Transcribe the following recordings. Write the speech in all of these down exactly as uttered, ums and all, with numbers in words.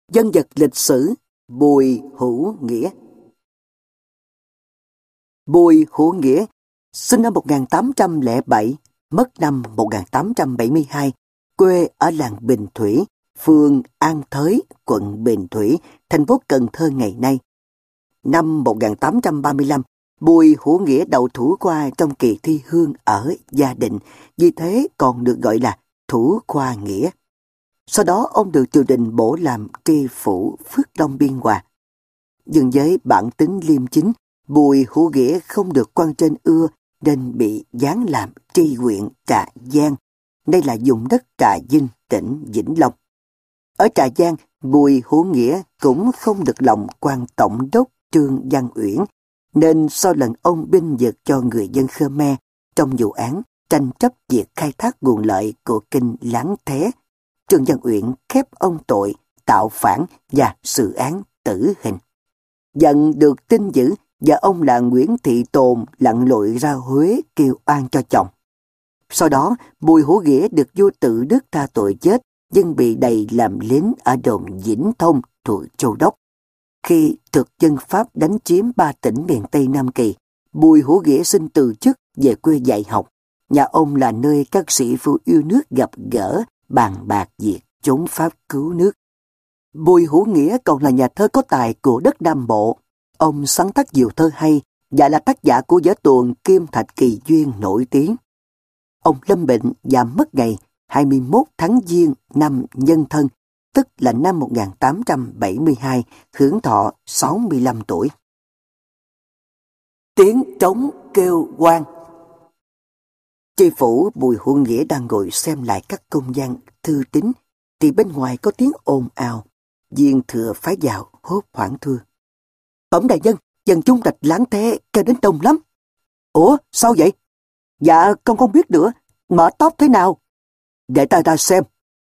Nhân vật lịch sử Bùi Hữu Nghĩa. Bùi Hữu Nghĩa sinh năm một nghìn tám trăm lẻ bảy, mất năm một nghìn tám trăm bảy mươi hai, quê ở làng Bình Thủy, phường An Thới, quận Bình Thủy, thành phố Cần Thơ ngày nay. Năm một nghìn tám trăm ba mươi lăm, Bùi Hữu Nghĩa đậu thủ khoa trong kỳ thi hương ở Gia Định, vì thế còn được gọi là thủ khoa Nghĩa. Sau đó ông được triều đình bổ làm tri phủ Phước Long Biên Hòa. Nhưng với bản tính liêm chính, Bùi Hữu Nghĩa không được quan trên ưa nên bị giáng làm tri huyện Trà Giang, đây là vùng đất Trà Vinh, tỉnh Vĩnh Long. Ở Trà Giang, Bùi Hữu Nghĩa cũng không được lòng quan tổng đốc Trương Văn Uyển, nên sau lần ông binh vực cho người dân Khmer trong vụ án tranh chấp việc khai thác nguồn lợi của kinh Láng Thế, Trương Văn Uyển khép ông tội tạo phản và xử án tử hình. Giận được tin dữ, và ông là Nguyễn Thị Tồn lặn lội ra Huế kêu oan cho chồng. Sau đó, Bùi Hữu Nghĩa được vua Tự Đức tha tội chết, nhưng bị đày làm lính ở đồn Vĩnh Thông thuộc Châu Đốc. Khi thực dân Pháp đánh chiếm ba tỉnh miền Tây Nam Kỳ, Bùi Hữu Nghĩa xin từ chức về quê dạy học. Nhà ông là nơi các sĩ phu yêu nước gặp gỡ, bàn bạc việc chống Pháp cứu nước. Bùi Hữu Nghĩa còn là nhà thơ có tài của đất Nam Bộ. Ông sáng tác nhiều thơ hay và là tác giả của vở tuồng Kim Thạch Kỳ Duyên nổi tiếng. Ông lâm bệnh và mất ngày hai mươi mốt tháng Giêng năm Nhân Thân, tức là năm một nghìn tám trăm bảy mươi hai, hưởng thọ sáu mươi lăm tuổi. Tiếng trống kêu oan. Tri phủ Bùi Hữu Nghĩa đang ngồi xem lại các công văn, thư tín, thì bên ngoài có tiếng ồn ào. Viên thừa phái vào hốt hoảng thưa: "Bẩm đại nhân, dân chúng Rạch Láng Thế kêu đến đông lắm." "Ủa, sao vậy?" "Dạ, con không biết nữa, mở tóc thế nào?" "Để ta ra xem."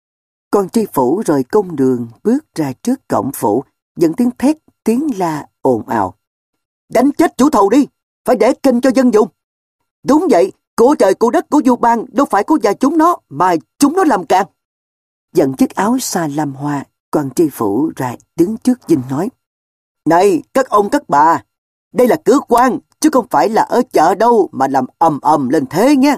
Con tri phủ rời công đường bước ra trước cổng phủ, dẫn tiếng thét, tiếng la ồn ào: "Đánh chết chủ thầu đi, phải để kinh cho dân dùng." "Đúng vậy, của trời của đất của vua ban đâu phải của nhà chúng nó, mà chúng nó làm càn." Dẫn chiếc áo sa lam hoa, quan tri phủ ra đứng trước dinh nói: "Này các ông các bà, đây là cửa quan, chứ không phải là ở chợ đâu mà làm ầm ầm lên thế nha.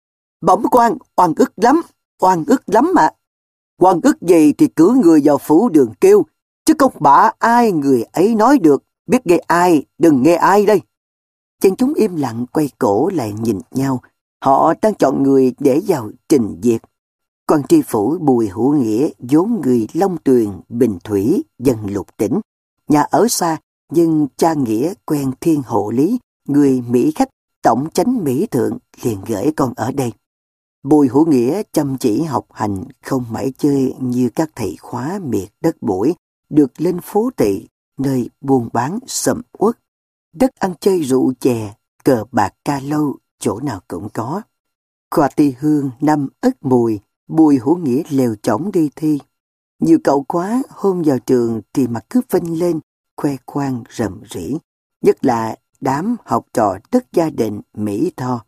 Bẩm quan, oan ức lắm, oan ức lắm mà. Oan ức gì thì cử người vào phủ đường kêu, chứ không bả ai người ấy nói được, biết nghe ai, đừng nghe ai đây." Dân chúng im lặng quay cổ lại nhìn nhau, họ đang chọn người để vào trình việc. Quan tri phủ Bùi Hữu Nghĩa vốn người Long Tuyền, Bình Thủy, dân Lục Tỉnh, nhà ở xa nhưng cha nghĩa quen thiên hộ lý, người Mỹ khách tổng chánh Mỹ thượng liền gửi con ở đây. Bùi Hữu Nghĩa chăm chỉ học hành, không mãi chơi như các thầy khóa miệt đất bụi, được lên phố thị, nơi buôn bán sầm uất, đất ăn chơi rượu chè, cờ bạc ca lâu, chỗ nào cũng có. Khoa ti hương năm Ất Mùi, Bùi Hữu Nghĩa lèo chổng đi thi. Nhiều cậu quá hôm vào trường thì mặt cứ phình lên, khoe khoang rầm rĩ, nhất là đám học trò đất Gia Định, Mỹ Tho.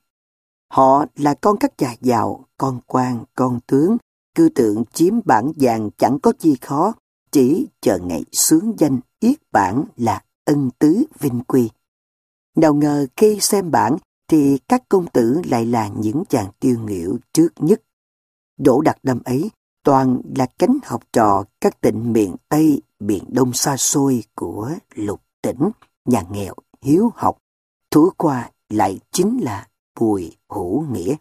Họ là con các nhà giàu, con quan, con tướng, cư tượng chiếm bản vàng chẳng có chi khó, chỉ chờ ngày xướng danh yết bản là ân tứ vinh quy. Nào ngờ khi xem bản thì các công tử lại là những chàng tiêu nghỉu trước nhất. Đỗ Đạt năm ấy toàn là cánh học trò các tỉnh miền Tây, miền Đông xa xôi của Lục Tỉnh, nhà nghèo hiếu học. Thủ khoa lại chính là Bùi Hữu Nghĩa.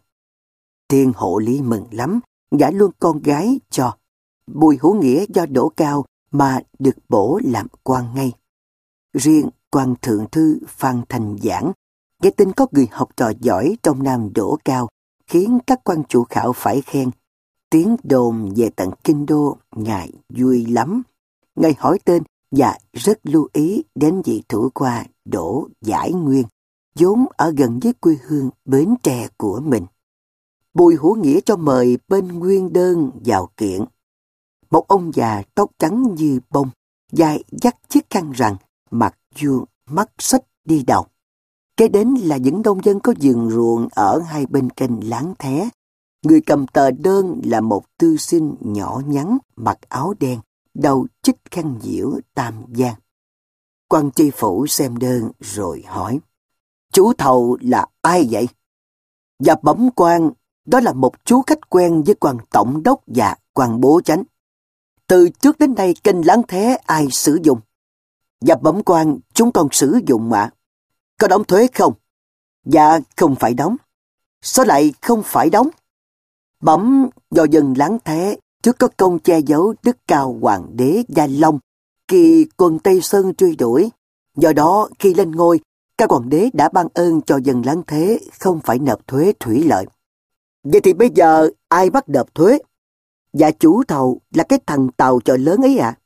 Thiên hộ lý mừng lắm, gả luôn con gái cho. Bùi Hữu Nghĩa do đỗ cao mà được bổ làm quan ngay. Riêng quan thượng thư Phan Thành Giảng nghe tin có người học trò giỏi trong Nam đỗ cao, khiến các quan chủ khảo phải khen. Tiếng đồn về tận kinh đô, ngài vui lắm. Ngài hỏi tên và rất lưu ý đến vị thủ khoa Đỗ Giải Nguyên, vốn ở gần với quê hương Bến Tre của mình. Bùi Hữu Nghĩa cho mời bên nguyên đơn vào kiện. Một ông già tóc trắng như bông, vai dắt chiếc khăn rằng, mặt vuông, mắt xích đi đầu. Kế đến là những nông dân có vườn ruộng ở hai bên kênh Láng Thế. Người cầm tờ đơn là một thư sinh nhỏ nhắn, mặc áo đen, đầu chích khăn diễu Tam Giang. Quan tri phủ xem đơn rồi hỏi, chú thầu là ai vậy? Và bẩm quan, đó là một chú khách quen với quan tổng đốc và quan bố chánh. Từ trước đến nay kênh Láng Thế ai sử dụng? Và bẩm quan, chúng con sử dụng mà. Có đóng thuế không? Dạ không phải đóng. Sao lại không phải đóng? Bẩm, do dân Láng Thế trước có công che giấu đức cao hoàng đế Gia Long khi quân Tây Sơn truy đuổi. Do đó khi lên ngôi, các hoàng đế đã ban ơn cho dân Láng Thế không phải nộp thuế thủy lợi. Vậy thì bây giờ ai bắt nộp thuế? Dạ chủ thầu là cái thằng tàu chợ lớn ấy ạ. À?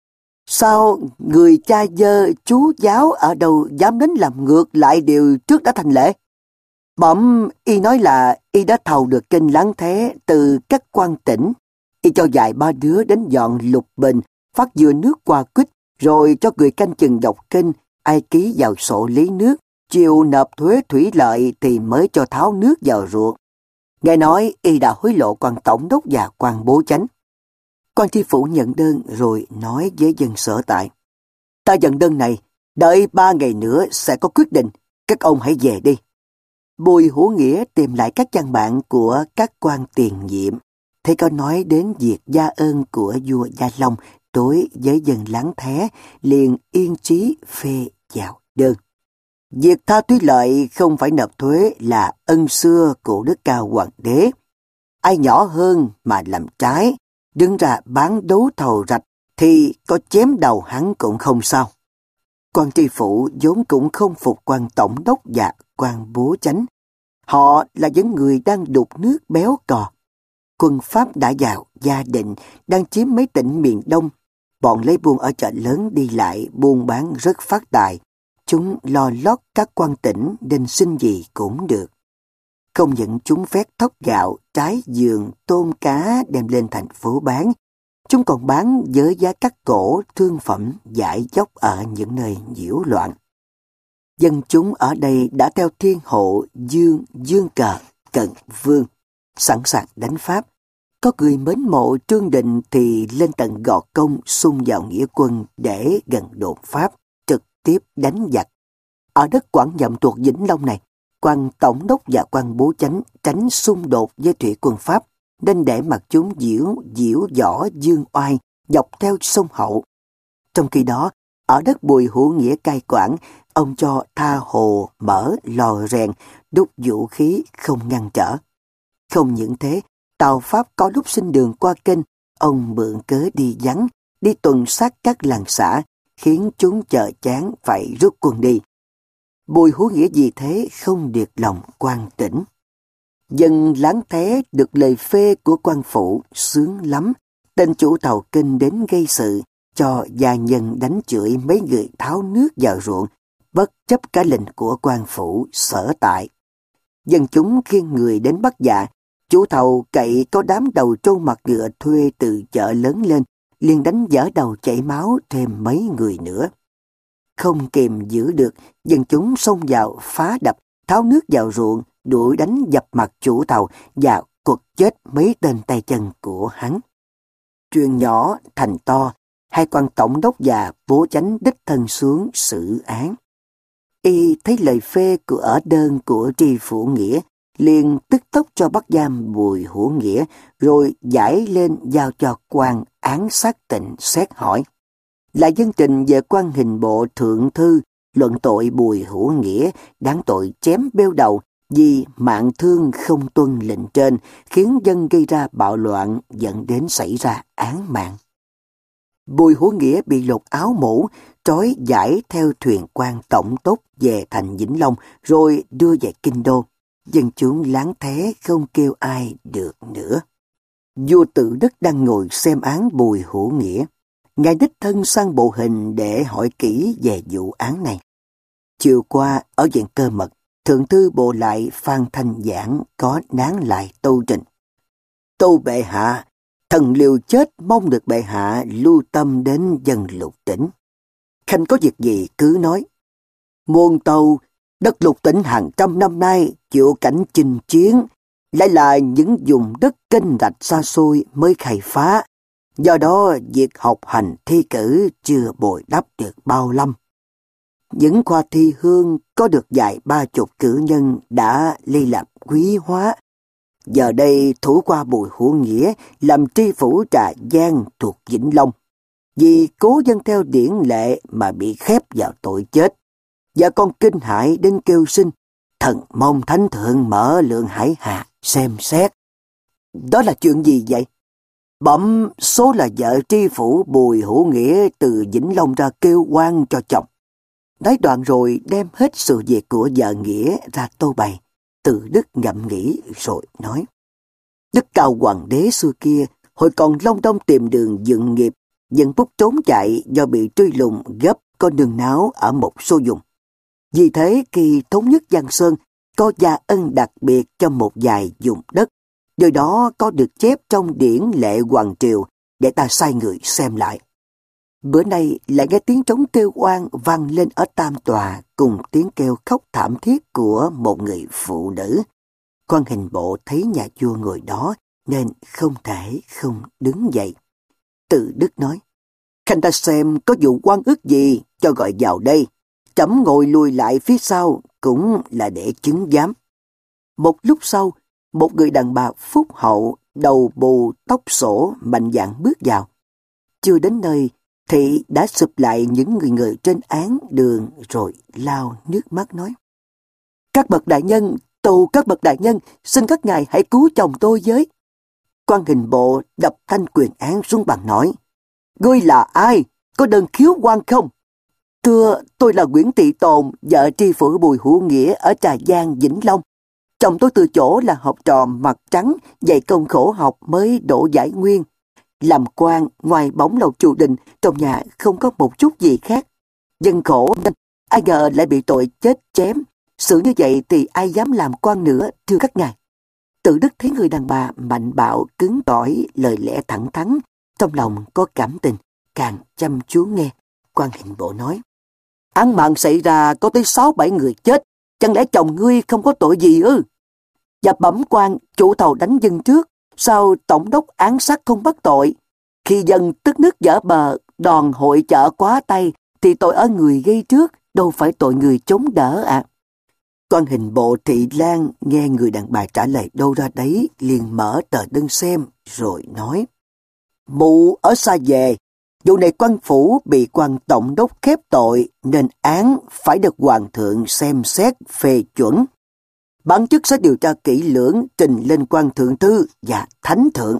Sao người cha dơ chú giáo ở đâu dám đến làm ngược lại điều trước đã thành lệ? Bẩm, y nói là y đã thầu được kênh Láng Thế từ các quan tỉnh. Y cho vài ba đứa đến dọn lục bình, phát dừa nước qua quýt, rồi cho người canh chừng dọc kênh, ai ký vào sổ lý nước, chiều nộp thuế thủy lợi thì mới cho tháo nước vào ruộng. Nghe nói y đã hối lộ quan tổng đốc và quan bố chánh. Quan tri phủ nhận đơn rồi nói với dân sở tại, ta nhận đơn này, đợi ba ngày nữa sẽ có quyết định, các ông hãy về đi. Bùi Hữu Nghĩa tìm lại các văn bản của các quan tiền nhiệm, thấy có nói đến việc gia ơn của vua Gia Long đối với dân Láng Thế, liền yên trí phê vào đơn. Việc tha thủy lợi không phải nộp thuế là ân xưa của đức cao hoàng đế. Ai nhỏ hơn mà làm trái, đứng ra bán đấu thầu rạch thì có chém đầu hắn cũng không sao. Quan tri phủ vốn cũng không phục quan tổng đốc và quan bố chánh. Họ là những người đang đục nước béo cò. Quân Pháp đã vào Gia Định, đang chiếm mấy tỉnh miền Đông. Bọn lấy buôn ở chợ lớn đi lại, buôn bán rất phát tài. Chúng lo lót các quan tỉnh nên xin gì cũng được. Không những chúng phét thóc gạo, trái dường, tôm cá đem lên thành phố bán. Chúng còn bán với giá cắt cổ, thương phẩm, giải dốc ở những nơi nhiễu loạn. Dân chúng ở đây đã theo thiên hộ Dương, Dương Cờ, Cận Vương, sẵn sàng đánh Pháp. Có người mến mộ Trương Định thì lên tận Gò Công xung vào nghĩa quân để gần đột Pháp, trực tiếp đánh giặc. Ở đất Quảng Nhậm thuộc Vĩnh Long này, quan tổng đốc và quan bố chánh tránh xung đột với thủy quân Pháp, nên để mặc chúng diễu diễu võ dương oai dọc theo sông Hậu. Trong khi đó, ở đất Bùi Hữu Nghĩa cai quản, ông cho tha hồ mở lò rèn, đúc vũ khí không ngăn trở. Không những thế, tàu Pháp có lúc xin đường qua kênh, ông mượn cớ đi vắng, đi tuần sát các làng xã, khiến chúng chờ chán phải rút quân đi. Bùi Hữu Nghĩa vì thế không được lòng quan tỉnh. Dân Láng Thế được lời phê của quan phủ sướng lắm. Tên chủ tàu kênh đến gây sự, cho gia nhân đánh chửi mấy người tháo nước vào ruộng, bất chấp cả lệnh của quan phủ sở tại. Dân chúng khiêng người đến bắt dạ, chủ tàu cậy có đám đầu trâu mặt ngựa thuê từ chợ lớn lên, liền đánh vỡ đầu chảy máu thêm mấy người nữa. Không kìm giữ được, dân chúng xông vào phá đập, tháo nước vào ruộng, đuổi đánh dập mặt chủ tàu và quật chết mấy tên tay chân của hắn. Chuyện nhỏ thành to, hai quan tổng đốc và bố chánh đích thân xuống xử án. Y thấy lời phê của ở đơn của tri phủ Nghĩa, liền tức tốc cho bắt giam Bùi Hữu Nghĩa, rồi giải lên giao cho quan án xác tịnh xét hỏi. Là dân trình về quan hình bộ thượng thư, luận tội Bùi Hữu Nghĩa đáng tội chém bêu đầu vì mạng thương không tuân lệnh trên, khiến dân gây ra bạo loạn dẫn đến xảy ra án mạng. Bùi Hữu Nghĩa bị lột áo mũ, trói giải theo thuyền quan tổng đốc về thành Vĩnh Long, rồi đưa về Kinh Đô. Dân chúng Láng Thế không kêu ai được nữa. Vua Tự Đức đang ngồi xem án Bùi Hữu Nghĩa. Ngài đích thân sang bộ hình để hỏi kỹ về vụ án này. Chiều qua, ở viện Cơ Mật, Thượng thư bộ lại Phan Thanh Giảng có nán lại tâu trình. Tâu bệ hạ, thần liều chết mong được bệ hạ lưu tâm đến dân Lục Tỉnh. Khanh có việc gì cứ nói. Muôn tâu, đất Lục Tỉnh hàng trăm năm nay chịu cảnh chinh chiến, lại là những vùng đất kênh rạch xa xôi mới khai phá. Do đó, việc học hành thi cử chưa bồi đắp được bao lâm. Những khoa thi hương có được vài ba chục cử nhân đã ly lập quý hóa. Giờ đây thủ khoa Bùi Hữu Nghĩa làm tri phủ Trà Giang thuộc Vĩnh Long. Vì cố dân theo điển lệ mà bị khép vào tội chết. Và con kinh hãi đến kêu xin, thần mong thánh thượng mở lượng hải hạ xem xét. Đó là chuyện gì vậy? Bẩm số là vợ tri phủ Bùi Hữu Nghĩa từ Vĩnh Long ra kêu oan cho chồng. Nói đoạn rồi đem hết sự việc của vợ Nghĩa ra tô bày. Từ Đức ngẫm nghĩ rồi nói. Đức Cao Hoàng đế xưa kia, hồi còn long đong tìm đường dựng nghiệp, dân bút trốn chạy do bị truy lùng gấp có nương náu ở một số vùng. Vì thế khi thống nhất Giang Sơn, có gia ân đặc biệt cho một vài vùng đất. Điều đó có được chép trong điển lệ Hoàng Triều để ta sai người xem lại. Bữa nay lại nghe tiếng trống kêu oan vang lên ở Tam Tòa cùng tiếng kêu khóc thảm thiết của một người phụ nữ. Quan Hình Bộ thấy nhà vua ngồi đó nên không thể không đứng dậy. Từ Đức nói, khanh ta xem có vụ oan ức gì cho gọi vào đây. Trẫm ngồi lùi lại phía sau cũng là để chứng giám. Một lúc sau, một người đàn bà phúc hậu, đầu bù tóc xổ, mạnh dạn bước vào. Chưa đến nơi thì đã sụp lại những người người trên án đường rồi lao nước mắt nói. Các bậc đại nhân, tù các bậc đại nhân, xin các ngài hãy cứu chồng tôi với. Quan Hình Bộ đập thanh quyền án xuống bàn nói, ngươi là ai? Có đơn khiếu oan không? Thưa, tôi là Nguyễn Thị Tồn, vợ tri phủ Bùi Hữu Nghĩa ở Trà Giang, Vĩnh Long. Chồng tôi từ chỗ là học trò mặt trắng, dày công khổ học mới đỗ giải nguyên. Làm quan ngoài bóng lầu triều đình, trong nhà không có một chút gì khác. Dân khổ nên ai ngờ lại bị tội chết chém. Sự như vậy thì ai dám làm quan nữa, thưa các ngài. Tự Đức thấy người đàn bà mạnh bạo, cứng cỏi, lời lẽ thẳng thắn, trong lòng có cảm tình, càng chăm chú nghe. Quan Hình Bộ nói, án mạng xảy ra có tới sáu bảy người chết, chẳng lẽ chồng ngươi không có tội gì ư? Và bẩm quan, chủ thầu đánh dân trước, sao tổng đốc án sát không bắt tội? Khi dân tức nước dở bờ, đòn hội chợ quá tay, thì tội ở người gây trước, đâu phải tội người chống đỡ ạ. À. Quan Hình Bộ Thị Lan nghe người đàn bà trả lời đâu ra đấy, liền mở tờ đơn xem, rồi nói, mụ ở xa về, vụ này quan phủ bị quan tổng đốc khép tội, nên án phải được hoàng thượng xem xét phê chuẩn. Bản chức sẽ điều tra kỹ lưỡng, trình lên quan thượng thư và thánh thượng.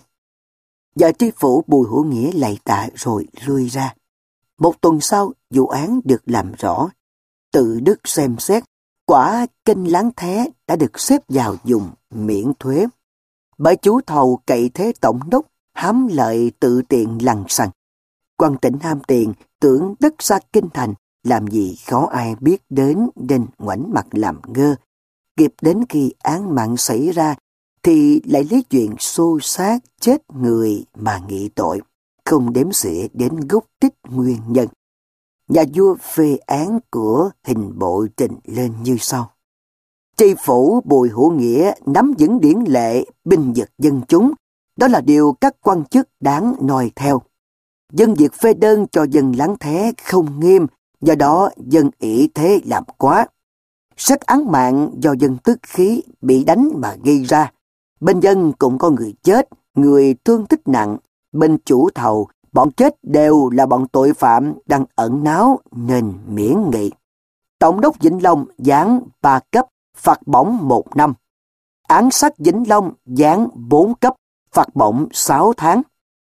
Và tri phủ Bùi Hữu Nghĩa lạy tạ rồi lui ra. Một tuần sau, vụ án được làm rõ. Tự Đức xem xét, quả Kênh Láng Thé đã được xếp vào vùng miễn thuế. Bởi chú thầu cậy thế tổng đốc, hám lợi tự tiền lằng xằng. Quan tỉnh ham tiền, tưởng đất xa kinh thành, làm gì khó ai biết đến nên ngoảnh mặt làm ngơ. Kịp đến khi án mạng xảy ra, thì lại lấy chuyện xô xát chết người mà nghị tội, không đếm xỉa đến gốc tích nguyên nhân. Nhà vua phê án của Hình Bộ trình lên như sau. Tri phủ Bùi Hữu Nghĩa nắm vững điển lệ, binh vực dân chúng, đó là điều các quan chức đáng noi theo. Dân việc phê đơn cho dân Láng Thé không nghiêm, do đó dân ỷ thế làm quá. Xét án mạng do dân tức khí bị đánh mà gây ra. Bên dân cũng có người chết, người thương tích nặng. Bên chủ thầu, bọn chết đều là bọn tội phạm đang ẩn náu nên miễn nghị. Tổng đốc Vĩnh Long giáng ba cấp, phạt bổng một năm. Án sát Vĩnh Long giáng bốn cấp, phạt bổng sáu tháng.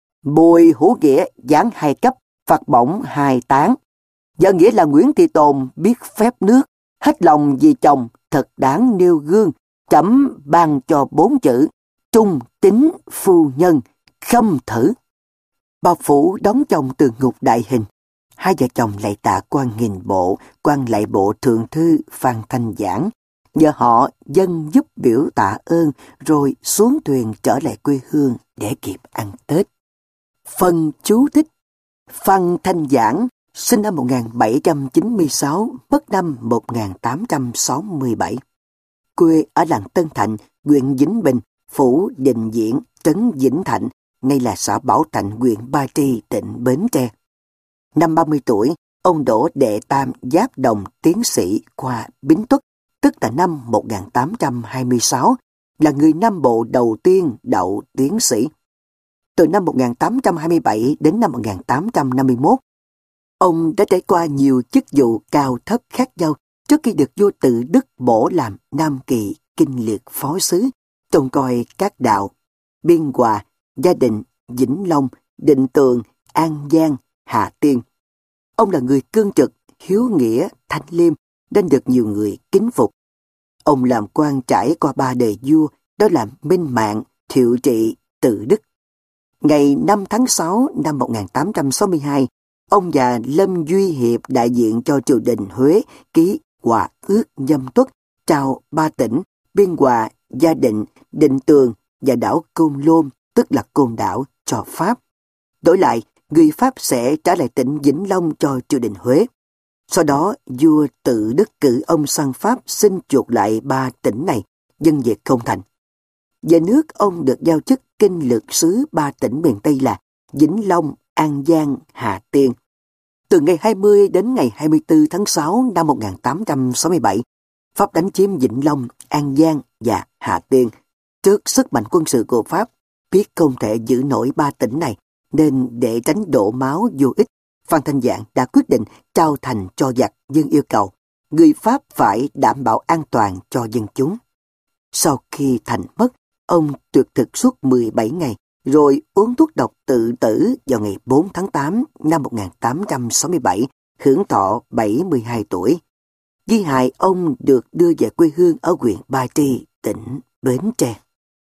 Bùi Hữu Nghĩa giáng hai cấp, phạt bổng hai tháng. Vợ Nghĩa là Nguyễn Thị Tồn biết phép nước, hết lòng vì chồng, thật đáng nêu gương. Trẫm ban cho bốn chữ: trung tín phu nhân, khâm thử. Bà Phủ đón chồng từ ngục đại hình. Hai vợ chồng lạy tạ quan Hình Bộ, quan lại bộ thượng thư Phan Thanh Giảng. Nhờ họ dân giúp biểu tạ ơn, rồi xuống thuyền trở lại quê hương để kịp ăn Tết. Phần chú thích: Phan Thanh Giảng sinh năm một nghìn bảy trăm chín mươi sáu, mất năm một nghìn tám trăm sáu mươi bảy. Quê ở làng Tân Thạnh, huyện Vĩnh Bình, phủ Định Diễn, trấn Vĩnh Thạnh, nay là xã Bảo Thạnh, huyện Ba Tri, tỉnh Bến Tre. Năm ba mươi tuổi, ông đỗ đệ tam giáp đồng tiến sĩ khoa Bính Tuất, tức là năm một nghìn tám trăm hai mươi sáu, là người Nam Bộ đầu tiên đậu tiến sĩ. Từ năm một nghìn tám trăm hai mươi bảy đến năm một nghìn tám trăm năm mươi mốt, ông đã trải qua nhiều chức vụ cao thấp khác nhau trước khi được vua Tự Đức bổ làm Nam Kỳ Kinh Liệt Phó Sứ, trông coi các đạo Biên Hòa, Gia Định, Vĩnh Long, Định Tường, An Giang, Hà Tiên. Ông là người cương trực, hiếu nghĩa, thanh liêm, nên được nhiều người kính phục. Ông làm quan trải qua ba đời vua, đó là Minh Mạng, Thiệu Trị, Tự Đức. Ngày năm tháng sáu năm một nghìn tám trăm sáu mươi hai, ông và Lâm Duy Hiệp đại diện cho triều đình Huế ký Hòa ước Nhâm Tuất, trao ba tỉnh Biên Hòa, Gia Định, Định Tường và đảo Côn Lôn, tức là Côn Đảo, cho Pháp. Đổi lại, người Pháp sẽ trả lại tỉnh Vĩnh Long cho triều đình Huế. Sau đó, vua Tự Đức cử ông sang Pháp xin chuộc lại ba tỉnh này, dân việc không thành. Về nước, ông được giao chức kinh lược sứ ba tỉnh miền Tây là Vĩnh Long, An Giang, Hà Tiên. Từ ngày hai mươi đến ngày hai mươi tư tháng sáu năm một nghìn tám trăm sáu mươi bảy, Pháp đánh chiếm Vĩnh Long, An Giang và Hà Tiên. Trước sức mạnh quân sự của Pháp, biết không thể giữ nổi ba tỉnh này, nên để tránh đổ máu vô ích, Phan Thanh Giản đã quyết định trao thành cho giặc, nhưng yêu cầu người Pháp phải đảm bảo an toàn cho dân chúng. Sau khi thành mất, ông tuyệt thực suốt mười bảy ngày, rồi uống thuốc độc tự tử vào ngày bốn tháng tám năm một nghìn tám trăm sáu mươi bảy, hưởng thọ bảy mươi hai tuổi. Di hài ông được đưa về quê hương ở huyện Ba Tri, tỉnh Bến Tre.